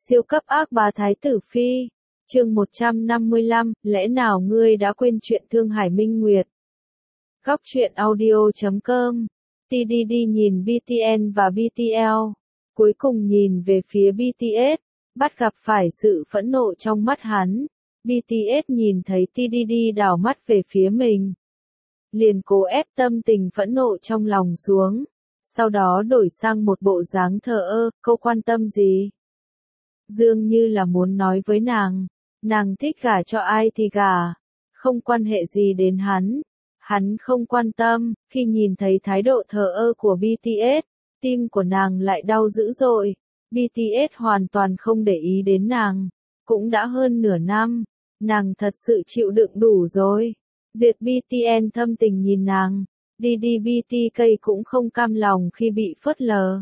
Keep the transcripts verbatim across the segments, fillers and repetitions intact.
Siêu cấp ác bá Thái tử Phi. Chương một trăm năm mươi lăm, lẽ nào ngươi đã quên chuyện Thương Hải Minh Nguyệt? Góc truyện audio chấm com. tê đê đê nhìn bê tê en và bê tê lờ, cuối cùng nhìn về phía bê tê ét, bắt gặp phải sự phẫn nộ trong mắt hắn. bê tê ét nhìn thấy tê đê đê đảo mắt về phía mình, liền cố ép tâm tình phẫn nộ trong lòng xuống, sau đó đổi sang một bộ dáng thờ ơ, cô quan tâm gì? Dường như là muốn nói với nàng, nàng thích gả cho ai thì gả, không quan hệ gì đến hắn. Hắn không quan tâm. Khi nhìn thấy thái độ thờ ơ của bê tê ét, tim của nàng lại đau dữ dội. bê tê ét hoàn toàn không để ý đến nàng. Cũng đã hơn nửa năm, nàng thật sự chịu đựng đủ rồi. Diệt bê tê en thâm tình nhìn nàng, đi đi bê tê cây cũng không cam lòng khi bị phớt lờ.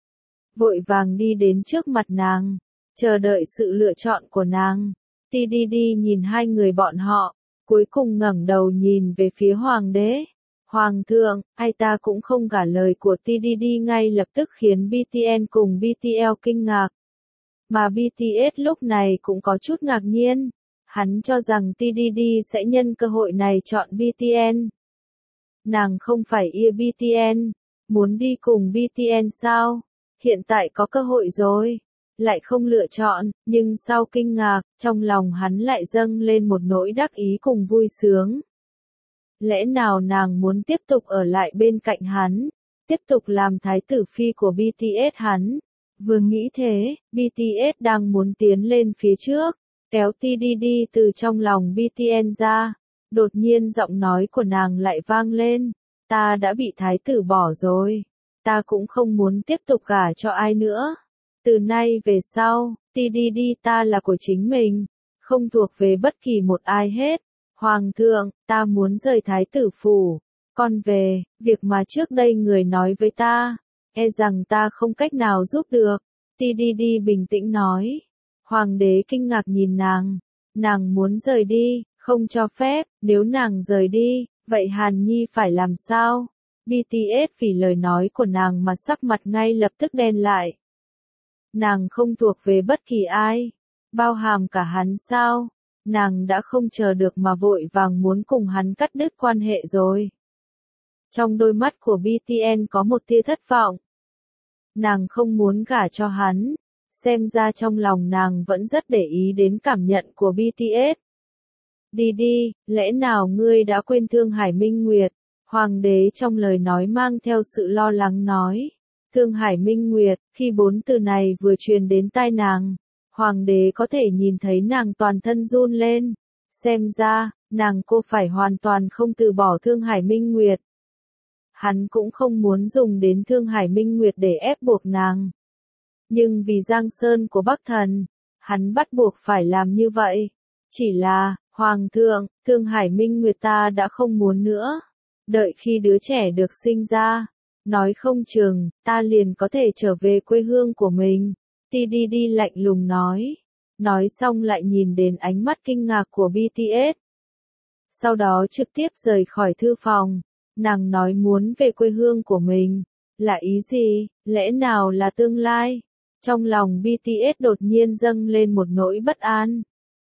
Vội vàng đi đến trước mặt nàng, chờ đợi sự lựa chọn của nàng. tê đê đê nhìn hai người bọn họ, cuối cùng ngẩng đầu nhìn về phía hoàng đế. Hoàng thượng, ai ta cũng không gả lời của tê đê đê ngay lập tức khiến bê tê en cùng bê tê lờ kinh ngạc. Mà bê tê ét lúc này cũng có chút ngạc nhiên. Hắn cho rằng tê đê đê sẽ nhân cơ hội này chọn bê tê en. Nàng không phải yêu bê tê en, muốn đi cùng bê tê en sao? Hiện tại có cơ hội rồi. Lại không lựa chọn, nhưng sau kinh ngạc, trong lòng hắn lại dâng lên một nỗi đắc ý cùng vui sướng. Lẽ nào nàng muốn tiếp tục ở lại bên cạnh hắn, tiếp tục làm thái tử phi của bê tê ét hắn? Vừa nghĩ thế, bê tê ét đang muốn tiến lên phía trước, kéo tê đê đê từ trong lòng bê tê en ra. Đột nhiên giọng nói của nàng lại vang lên, ta đã bị thái tử bỏ rồi, ta cũng không muốn tiếp tục gả cho ai nữa. Từ nay về sau, tê đê đê ta là của chính mình, không thuộc về bất kỳ một ai hết. Hoàng thượng, ta muốn rời thái tử phủ, còn về, việc mà trước đây người nói với ta, e rằng ta không cách nào giúp được. tê đê đê bình tĩnh nói. Hoàng đế kinh ngạc nhìn nàng, nàng muốn rời đi, không cho phép, nếu nàng rời đi, vậy Hàn Nhi phải làm sao? bê tê ét vì lời nói của nàng mà sắc mặt ngay lập tức đen lại. Nàng không thuộc về bất kỳ ai, bao hàm cả hắn sao? Nàng đã không chờ được mà vội vàng muốn cùng hắn cắt đứt quan hệ rồi. Trong đôi mắt của bê tê en có một tia thất vọng. Nàng không muốn gả cho hắn, xem ra trong lòng nàng vẫn rất để ý đến cảm nhận của bê tê ét. Đi đi, lẽ nào ngươi đã quên Thương Hải Minh Nguyệt? Hoàng đế trong lời nói mang theo sự lo lắng nói. Thương Hải Minh Nguyệt, khi bốn từ này vừa truyền đến tai nàng, hoàng đế có thể nhìn thấy nàng toàn thân run lên. Xem ra, nàng cô phải hoàn toàn không từ bỏ Thương Hải Minh Nguyệt. Hắn cũng không muốn dùng đến Thương Hải Minh Nguyệt để ép buộc nàng. Nhưng vì Giang Sơn của Bắc Thần, hắn bắt buộc phải làm như vậy. Chỉ là, Hoàng thượng, Thương Hải Minh Nguyệt ta đã không muốn nữa. Đợi khi đứa trẻ được sinh ra, nói không chừng, ta liền có thể trở về quê hương của mình. tê đê đê lạnh lùng nói. Nói xong lại nhìn đến ánh mắt kinh ngạc của bê tê ét. Sau đó trực tiếp rời khỏi thư phòng. Nàng nói muốn về quê hương của mình. Là ý gì? Lẽ nào là tương lai? Trong lòng bê tê ét đột nhiên dâng lên một nỗi bất an.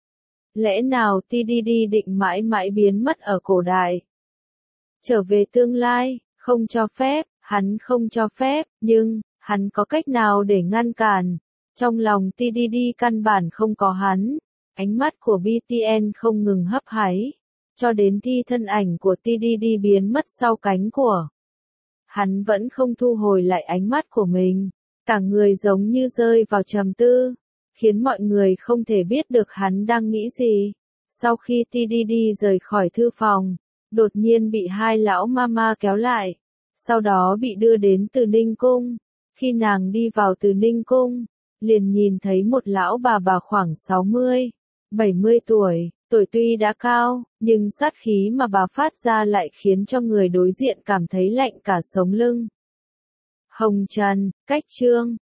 Lẽ nào tê đê đê định mãi mãi biến mất ở cổ đại? Trở về tương lai, không cho phép, hắn không cho phép, nhưng, hắn có cách nào để ngăn cản? Trong lòng tê đê đê căn bản không có hắn. Ánh mắt của bê tê en không ngừng hấp háy, cho đến khi thân ảnh của tê đê đê biến mất sau cánh của. Hắn vẫn không thu hồi lại ánh mắt của mình, cả người giống như rơi vào trầm tư, khiến mọi người không thể biết được hắn đang nghĩ gì. Sau khi tê đê đê rời khỏi thư phòng, đột nhiên bị hai lão mama kéo lại, sau đó bị đưa đến Từ Ninh Cung. Khi nàng đi vào Từ Ninh Cung, liền nhìn thấy một lão bà bà khoảng sáu mươi, bảy mươi tuổi, tuổi tuy đã cao, nhưng sát khí mà bà phát ra lại khiến cho người đối diện cảm thấy lạnh cả sống lưng. Hồng Trần, cách chương,